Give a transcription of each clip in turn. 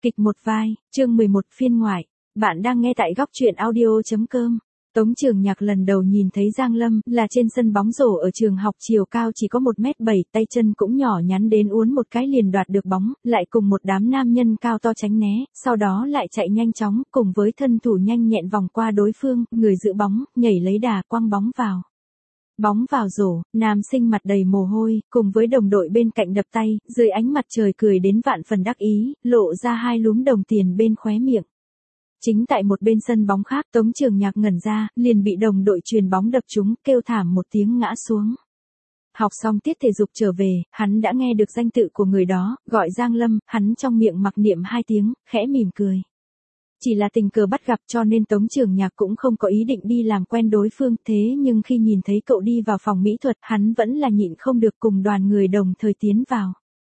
Kịch một vai, chương 11 phiên ngoại. Bạn đang nghe tại góc truyện audio.com. Tống Trường Nhạc lần đầu nhìn thấy Giang Lâm là trên sân bóng rổ ở trường học, chiều cao chỉ có 1m7, tay chân cũng nhỏ nhắn đến uốn một cái liền đoạt được bóng, lại cùng một đám nam nhân cao to tránh né, sau đó lại chạy nhanh chóng, cùng với thân thủ nhanh nhẹn vòng qua đối phương, người giữ bóng, nhảy lấy đà quăng bóng vào. Bóng vào rổ, nam sinh mặt đầy mồ hôi, cùng với đồng đội bên cạnh đập tay, dưới ánh mặt trời cười đến vạn phần đắc ý, lộ ra hai lúm đồng tiền bên khóe miệng. Chính tại một bên sân bóng khác, Tống Trường Nhạc ngẩn ra, liền bị đồng đội chuyền bóng đập trúng, kêu thảm một tiếng ngã xuống. Học xong tiết thể dục trở về, hắn đã nghe được danh tự của người đó, gọi Giang Lâm, hắn trong miệng mặc niệm 2 tiếng, khẽ mỉm cười. Chỉ là tình cờ bắt gặp cho nên Tống Trường Nhạc cũng không có ý định đi làm quen đối phương, thế nhưng khi nhìn thấy cậu đi vào phòng mỹ thuật, hắn vẫn là nhịn không được cùng đoàn người đồng thời tiến vào.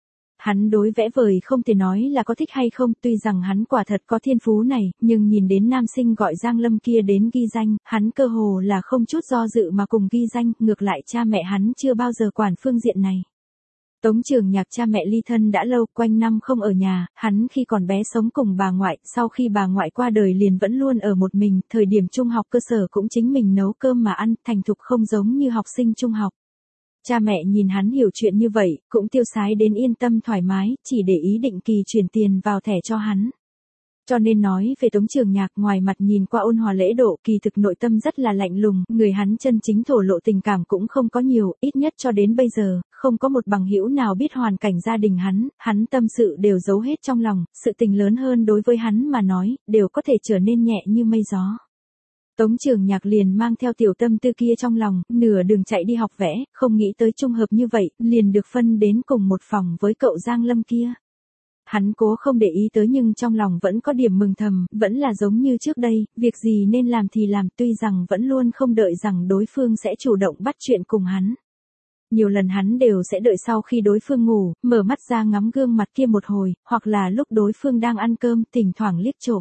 Hắn đối vẽ vời không thể nói là có thích hay không, tuy rằng hắn quả thật có thiên phú này, nhưng nhìn đến nam sinh gọi Giang Lâm kia đến ghi danh, hắn cơ hồ là không chút do dự mà cùng ghi danh, ngược lại cha mẹ hắn chưa bao giờ quản phương diện này. Tống Trường Nhạc cha mẹ ly thân đã lâu, quanh năm không ở nhà, hắn khi còn bé sống cùng bà ngoại, sau khi bà ngoại qua đời liền vẫn luôn ở một mình, thời điểm trung học cơ sở cũng chính mình nấu cơm mà ăn, thành thục không giống như học sinh trung học. Cha mẹ nhìn hắn hiểu chuyện như vậy, cũng tiêu sái đến yên tâm thoải mái, chỉ để ý định kỳ chuyển tiền vào thẻ cho hắn. Cho nên nói về Tống Trường Nhạc, ngoài mặt nhìn qua ôn hòa lễ độ, kỳ thực nội tâm rất là lạnh lùng, người hắn chân chính thổ lộ tình cảm cũng không có nhiều, ít nhất cho đến bây giờ, không có một bằng hữu nào biết hoàn cảnh gia đình hắn tâm sự đều giấu hết trong lòng, sự tình lớn hơn đối với hắn mà nói, đều có thể trở nên nhẹ như mây gió. Tống Trường Nhạc liền mang theo tiểu tâm tư kia trong lòng, nửa đường chạy đi học vẽ, không nghĩ tới trung hợp như vậy, liền được phân đến cùng một phòng với cậu Giang Lâm kia. Hắn cố không để ý tới nhưng trong lòng vẫn có điểm mừng thầm, vẫn là giống như trước đây, việc gì nên làm thì làm, tuy rằng vẫn luôn không đợi rằng đối phương sẽ chủ động bắt chuyện cùng hắn. Nhiều lần hắn đều sẽ đợi sau khi đối phương ngủ, mở mắt ra ngắm gương mặt kia một hồi, hoặc là lúc đối phương đang ăn cơm, thỉnh thoảng liếc trộm.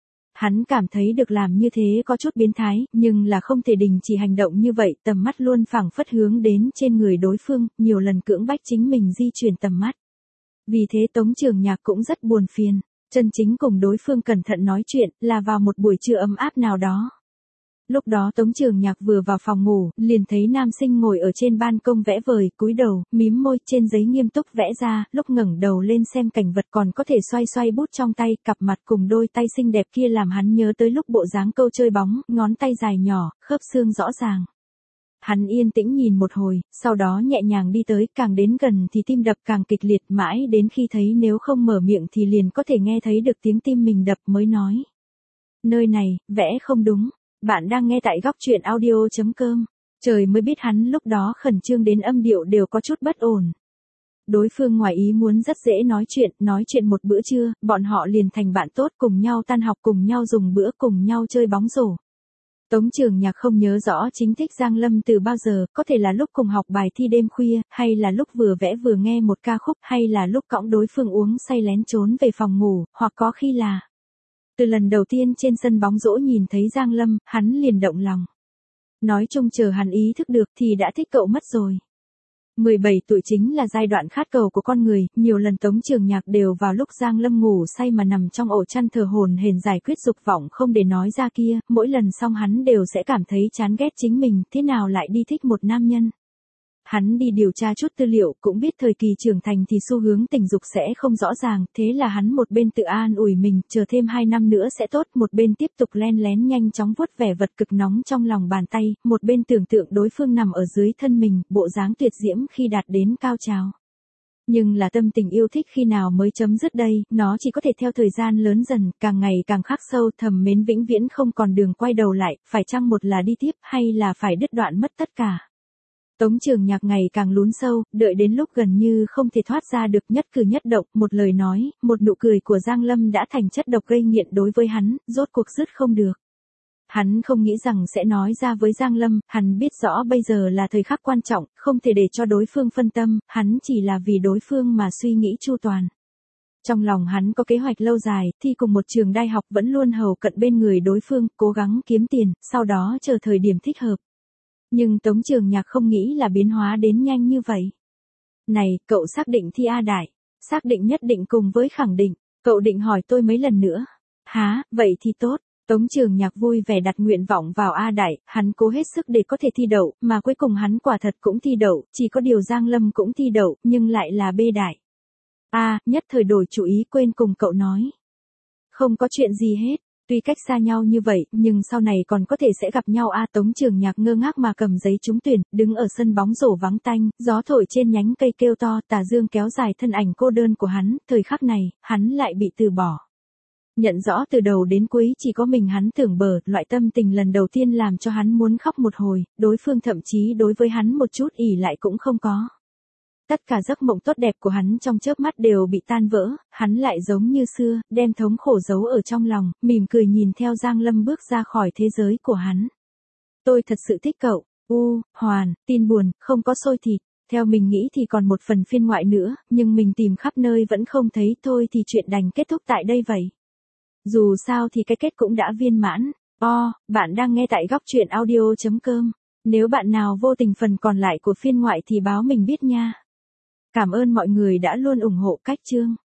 Hắn cảm thấy được làm như thế có chút biến thái, nhưng là không thể đình chỉ hành động như vậy, tầm mắt luôn phảng phất hướng đến trên người đối phương, nhiều lần cưỡng bách chính mình di chuyển tầm mắt. Vì thế Tống Trường Nhạc cũng rất buồn phiền, chân chính cùng đối phương cẩn thận nói chuyện, là vào một buổi trưa ấm áp nào đó. Lúc đó Tống Trường Nhạc vừa vào phòng ngủ, liền thấy nam sinh ngồi ở trên ban công vẽ vời, cúi đầu, mím môi, trên giấy nghiêm túc vẽ ra, lúc ngẩng đầu lên xem cảnh vật còn có thể xoay xoay bút trong tay, cặp mặt cùng đôi tay xinh đẹp kia làm hắn nhớ tới lúc bộ dáng câu chơi bóng, ngón tay dài nhỏ, khớp xương rõ ràng. Hắn yên tĩnh nhìn một hồi, sau đó nhẹ nhàng đi tới, càng đến gần thì tim đập càng kịch liệt, mãi đến khi thấy nếu không mở miệng thì liền có thể nghe thấy được tiếng tim mình đập mới nói. Nơi này, vẽ không đúng. Bạn đang nghe tại góc truyện audio.com. Trời mới biết hắn lúc đó khẩn trương đến âm điệu đều có chút bất ổn. Đối phương ngoài ý muốn rất dễ nói chuyện một bữa trưa, bọn họ liền thành bạn tốt, cùng nhau tan học, cùng nhau dùng bữa, cùng nhau chơi bóng rổ. Tống Trường Nhạc không nhớ rõ chính thích Giang Lâm từ bao giờ, có thể là lúc cùng học bài thi đêm khuya, hay là lúc vừa vẽ vừa nghe một ca khúc, hay là lúc cõng đối phương uống say lén trốn về phòng ngủ, hoặc có khi là từ lần đầu tiên trên sân bóng rổ nhìn thấy Giang Lâm, hắn liền động lòng. Nói chung chờ hắn ý thức được thì đã thích cậu mất rồi. 17 tuổi chính là giai đoạn khát cầu của con người, nhiều lần Tống Trường Nhạc đều vào lúc Giang Lâm ngủ say mà nằm trong ổ chăn thờ hổn hển giải quyết dục vọng không để nói ra kia, mỗi lần xong hắn đều sẽ cảm thấy chán ghét chính mình, thế nào lại đi thích một nam nhân. Hắn đi điều tra chút tư liệu, cũng biết thời kỳ trưởng thành thì xu hướng tình dục sẽ không rõ ràng, thế là hắn một bên tự an ủi mình, chờ thêm 2 năm nữa sẽ tốt, một bên tiếp tục len lén nhanh chóng vuốt vẻ vật cực nóng trong lòng bàn tay, một bên tưởng tượng đối phương nằm ở dưới thân mình, bộ dáng tuyệt diễm khi đạt đến cao trào. Nhưng là tâm tình yêu thích khi nào mới chấm dứt đây, nó chỉ có thể theo thời gian lớn dần, càng ngày càng khắc sâu, thầm mến vĩnh viễn không còn đường quay đầu lại, phải chăng một là đi tiếp, hay là phải đứt đoạn mất tất cả. Tống Trường Nhạc ngày càng lún sâu, đợi đến lúc gần như không thể thoát ra được, nhất cử nhất động, một lời nói, một nụ cười của Giang Lâm đã thành chất độc gây nghiện đối với hắn, rốt cuộc dứt không được. Hắn không nghĩ rằng sẽ nói ra với Giang Lâm, hắn biết rõ bây giờ là thời khắc quan trọng, không thể để cho đối phương phân tâm, hắn chỉ là vì đối phương mà suy nghĩ chu toàn. Trong lòng hắn có kế hoạch lâu dài, thi cùng một trường đại học vẫn luôn hầu cận bên người đối phương, cố gắng kiếm tiền, sau đó chờ thời điểm thích hợp. Nhưng Tống Trường Nhạc không nghĩ là biến hóa đến nhanh như vậy. Này, cậu xác định thi A Đại, xác định nhất định cùng với khẳng định, Cậu định hỏi tôi mấy lần nữa? Hả, vậy thì tốt. Tống Trường Nhạc vui vẻ đặt nguyện vọng vào A Đại, hắn cố hết sức để có thể thi đậu, mà cuối cùng hắn quả thật cũng thi đậu, chỉ có điều Giang Lâm cũng thi đậu, nhưng lại là B Đại. Nhất thời đổi chủ ý quên cùng cậu nói. Không có chuyện gì hết, tuy cách xa nhau như vậy, nhưng sau này còn có thể sẽ gặp nhau. Tống Trường Nhạc ngơ ngác mà cầm giấy trúng tuyển, đứng ở sân bóng rổ vắng tanh, gió thổi trên nhánh cây kêu to, tà dương kéo dài thân ảnh cô đơn của hắn, thời khắc này, hắn lại bị từ bỏ. Nhận rõ từ đầu đến cuối chỉ có mình hắn tưởng bờ, loại tâm tình lần đầu tiên làm cho hắn muốn khóc một hồi, đối phương thậm chí đối với hắn một chút ỷ lại cũng không có. Tất cả giấc mộng tốt đẹp của hắn trong chớp mắt đều bị tan vỡ, hắn lại giống như xưa, đem thống khổ giấu ở trong lòng, mỉm cười nhìn theo Giang Lâm bước ra khỏi thế giới của hắn. Tôi thật sự thích cậu. Hoàn, tin buồn, không có xôi thịt. Theo mình nghĩ thì còn một phần phiên ngoại nữa, nhưng mình tìm khắp nơi vẫn không thấy, thôi thì chuyện đành kết thúc tại đây vậy. Dù sao thì cái kết cũng đã viên mãn. Bạn đang nghe tại góc truyện audio.com. Nếu bạn nào vô tình phần còn lại của phiên ngoại thì báo mình biết nha. Cảm ơn mọi người đã luôn ủng hộ cách chương.